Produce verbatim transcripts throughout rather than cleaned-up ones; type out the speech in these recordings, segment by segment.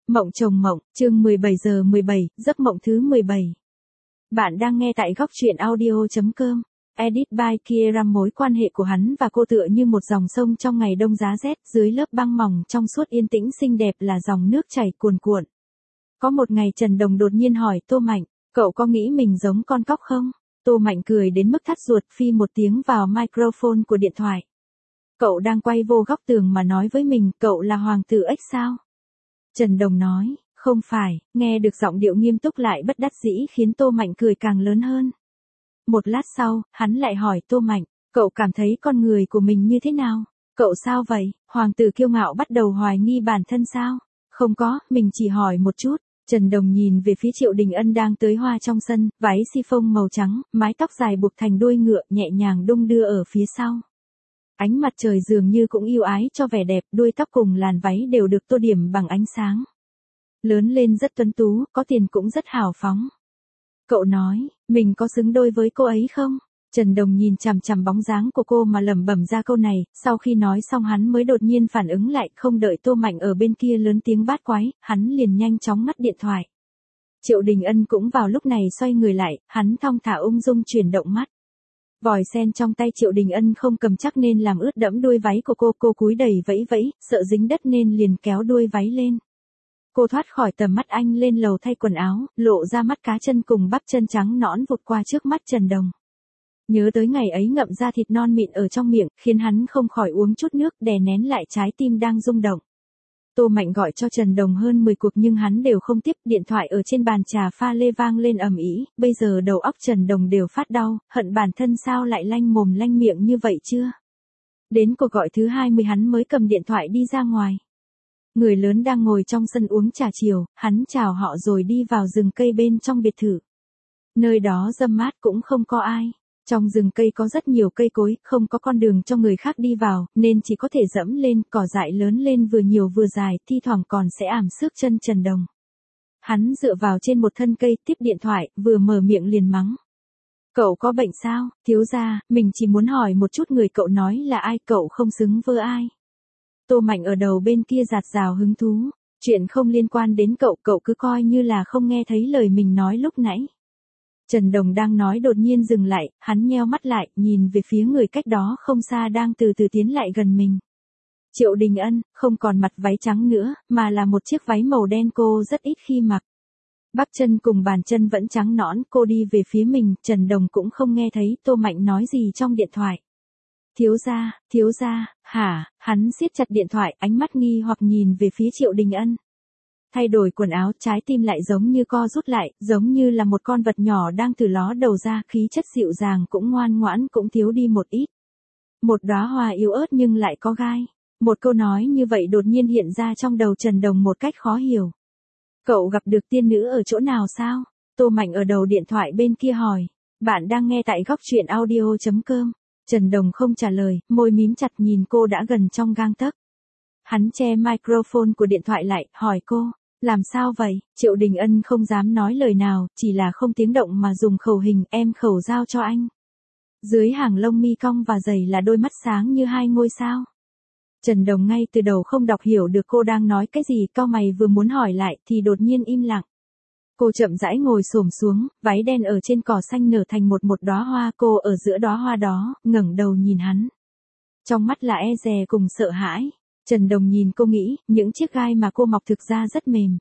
Mộng chồng mộng, chương mười bảy giờ mười bảy, giấc mộng thứ mười bảy. Bạn đang nghe tại góc truyện audio chấm com. Edit by Kieram. Mối quan hệ của hắn và cô tựa như một dòng sông trong ngày đông giá rét, dưới lớp băng mỏng trong suốt yên tĩnh xinh đẹp là dòng nước chảy cuồn cuộn. Có một ngày Trần Đồng đột nhiên hỏi Tô Mạnh, cậu có nghĩ mình giống con cóc không? Tô Mạnh cười đến mức thắt ruột, phi một tiếng vào microphone của điện thoại. Cậu đang quay vô góc tường mà nói với mình, cậu là hoàng tử ếch sao? Trần Đồng nói, không phải, nghe được giọng điệu nghiêm túc lại bất đắc dĩ khiến Tô Mạnh cười càng lớn hơn. Một lát sau, hắn lại hỏi Tô Mạnh, cậu cảm thấy con người của mình như thế nào? Cậu sao vậy? Hoàng tử kiêu ngạo bắt đầu hoài nghi bản thân sao? Không có, mình chỉ hỏi một chút. Trần Đồng nhìn về phía Triệu Đình Ân đang tưới hoa trong sân, váy si-phông màu trắng, mái tóc dài buộc thành đuôi ngựa nhẹ nhàng đung đưa ở phía sau. Ánh mặt trời dường như cũng yêu ái cho vẻ đẹp, đuôi tóc cùng làn váy đều được tô điểm bằng ánh sáng. Lớn lên rất tuấn tú, có tiền cũng rất hào phóng. Cậu nói, mình có xứng đôi với cô ấy không? Trần Đồng nhìn chằm chằm bóng dáng của cô mà lẩm bẩm ra câu này, sau khi nói xong hắn mới đột nhiên phản ứng lại, không đợi Tô Mạnh ở bên kia lớn tiếng bát quái, hắn liền nhanh chóng ngắt điện thoại. Triệu Đình Ân cũng vào lúc này xoay người lại, hắn thong thả ung dung chuyển động mắt. Vòi sen trong tay Triệu Đình Ân không cầm chắc nên làm ướt đẫm đuôi váy của cô, cô cúi đầy vẫy vẫy, sợ dính đất nên liền kéo đuôi váy lên. Cô thoát khỏi tầm mắt anh lên lầu thay quần áo, lộ ra mắt cá chân cùng bắp chân trắng nõn vụt qua trước mắt Trần Đồng. Nhớ tới ngày ấy ngậm ra thịt non mịn ở trong miệng, khiến hắn không khỏi uống chút nước đè nén lại trái tim đang rung động. Tô Mạnh gọi cho Trần Đồng hơn mười cuộc nhưng hắn đều không tiếp, điện thoại ở trên bàn trà pha lê vang lên ầm ĩ, bây giờ đầu óc Trần Đồng đều phát đau, hận bản thân sao lại lanh mồm lanh miệng như vậy chưa? Đến cuộc gọi thứ hai mươi hắn mới cầm điện thoại đi ra ngoài. Người lớn đang ngồi trong sân uống trà chiều, hắn chào họ rồi đi vào rừng cây bên trong biệt thự. Nơi đó râm mát cũng không có ai. Trong rừng cây có rất nhiều cây cối, không có con đường cho người khác đi vào, nên chỉ có thể dẫm lên, cỏ dại lớn lên vừa nhiều vừa dài, thi thoảng còn sẽ ảm xước chân Trần Đồng. Hắn dựa vào trên một thân cây, tiếp điện thoại, vừa mở miệng liền mắng. Cậu có bệnh sao, thiếu gia, mình chỉ muốn hỏi một chút người cậu nói là ai, cậu không xứng với ai. Tô Mạnh ở đầu bên kia giạt rào hứng thú, chuyện không liên quan đến cậu, cậu cứ coi như là không nghe thấy lời mình nói lúc nãy. Trần Đồng đang nói đột nhiên dừng lại, hắn nheo mắt lại, nhìn về phía người cách đó không xa đang từ từ tiến lại gần mình. Triệu Đình Ân, không còn mặt váy trắng nữa, mà là một chiếc váy màu đen cô rất ít khi mặc. Bắp chân cùng bàn chân vẫn trắng nõn, cô đi về phía mình, Trần Đồng cũng không nghe thấy Tô Mạnh nói gì trong điện thoại. Thiếu gia, thiếu gia, hả, hắn siết chặt điện thoại, ánh mắt nghi hoặc nhìn về phía Triệu Đình Ân. Thay đổi quần áo, trái tim lại giống như co rút lại, giống như là một con vật nhỏ đang từ ló đầu ra, khí chất dịu dàng cũng ngoan ngoãn cũng thiếu đi một ít. Một đóa hoa yếu ớt nhưng lại có gai. Một câu nói như vậy đột nhiên hiện ra trong đầu Trần Đồng một cách khó hiểu. Cậu gặp được tiên nữ ở chỗ nào sao? Tô Mạnh ở đầu điện thoại bên kia hỏi. Bạn đang nghe tại góc truyện audio chấm com. Trần Đồng không trả lời, môi mím chặt nhìn cô đã gần trong gang tấc. Hắn che microphone của điện thoại lại, hỏi cô, làm sao vậy? Triệu Đình Ân không dám nói lời nào, chỉ là không tiếng động mà dùng khẩu hình, em khẩu giao cho anh. Dưới hàng lông mi cong và dày là đôi mắt sáng như hai ngôi sao. Trần Đồng ngay từ đầu không đọc hiểu được cô đang nói cái gì, cau mày vừa muốn hỏi lại thì đột nhiên im lặng. Cô chậm rãi ngồi xổm xuống, váy đen ở trên cỏ xanh nở thành một một đóa hoa, cô ở giữa đóa hoa đó, ngẩng đầu nhìn hắn. Trong mắt là e dè cùng sợ hãi. Trần Đồng nhìn cô nghĩ, những chiếc gai mà cô mọc thực ra rất mềm.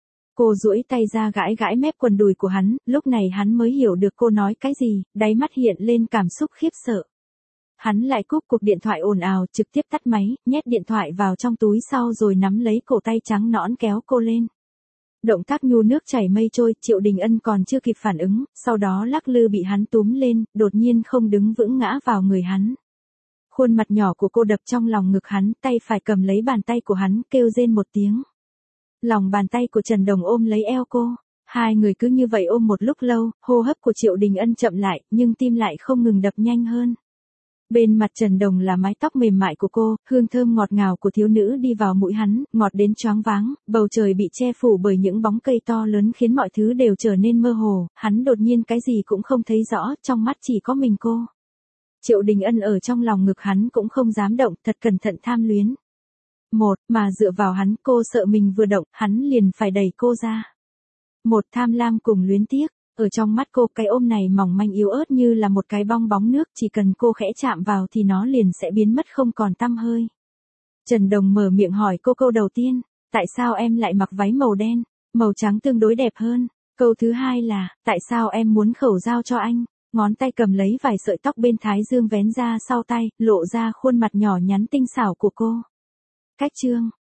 Cô duỗi tay ra gãi gãi mép quần đùi của hắn, lúc này hắn mới hiểu được cô nói cái gì, đáy mắt hiện lên cảm xúc khiếp sợ. Hắn lại cúp cuộc điện thoại ồn ào, trực tiếp tắt máy, nhét điện thoại vào trong túi sau rồi nắm lấy cổ tay trắng nõn kéo cô lên. Động tác nhu nước chảy mây trôi, Triệu Đình Ân còn chưa kịp phản ứng, sau đó lắc lư bị hắn túm lên, đột nhiên không đứng vững ngã vào người hắn. Khuôn mặt nhỏ của cô đập trong lòng ngực hắn, tay phải cầm lấy bàn tay của hắn, kêu rên một tiếng. Lòng bàn tay của Trần Đồng ôm lấy eo cô. Hai người cứ như vậy ôm một lúc lâu, hô hấp của Triệu Đình Ân chậm lại, nhưng tim lại không ngừng đập nhanh hơn. Bên mặt Trần Đồng là mái tóc mềm mại của cô, hương thơm ngọt ngào của thiếu nữ đi vào mũi hắn, ngọt đến choáng váng, bầu trời bị che phủ bởi những bóng cây to lớn khiến mọi thứ đều trở nên mơ hồ, hắn đột nhiên cái gì cũng không thấy rõ, trong mắt chỉ có mình cô. Triệu Đình Ân ở trong lòng ngực hắn cũng không dám động, thật cẩn thận tham luyến. Một, mà dựa vào hắn, cô sợ mình vừa động, hắn liền phải đẩy cô ra. Một, tham lam cùng luyến tiếc. Ở trong mắt cô, cái ôm này mỏng manh yếu ớt như là một cái bong bóng nước, chỉ cần cô khẽ chạm vào thì nó liền sẽ biến mất không còn tăm hơi. Trần Đồng mở miệng hỏi cô câu đầu tiên, tại sao em lại mặc váy màu đen, màu trắng tương đối đẹp hơn. Câu thứ hai là, tại sao em muốn khẩu giao cho anh. Ngón tay cầm lấy vài sợi tóc bên thái dương vén ra sau tay, lộ ra khuôn mặt nhỏ nhắn tinh xảo của cô. Cách chương